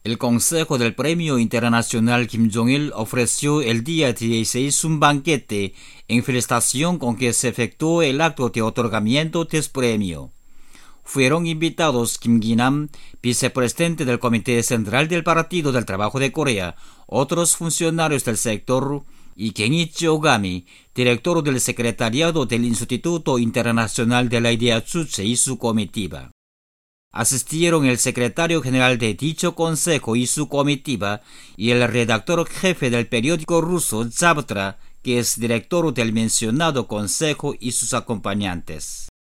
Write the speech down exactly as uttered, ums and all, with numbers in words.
El Consejo del Premio Internacional Kim Jong-il ofreció el día dieciséis un banquete en felicitación con que se efectuó el acto de otorgamiento del premio. Fueron invitados Kim Ki-nam, vicepresidente del Comité Central del Partido del Trabajo de Corea, otros funcionarios del sector, y Kenichi Ogami, director del Secretariado del Instituto Internacional de la Idea Juche y su comitiva. Asistieron el secretario general de dicho consejo y su comitiva y el redactor jefe del periódico ruso Zavtra, que es director del mencionado consejo, y sus acompañantes.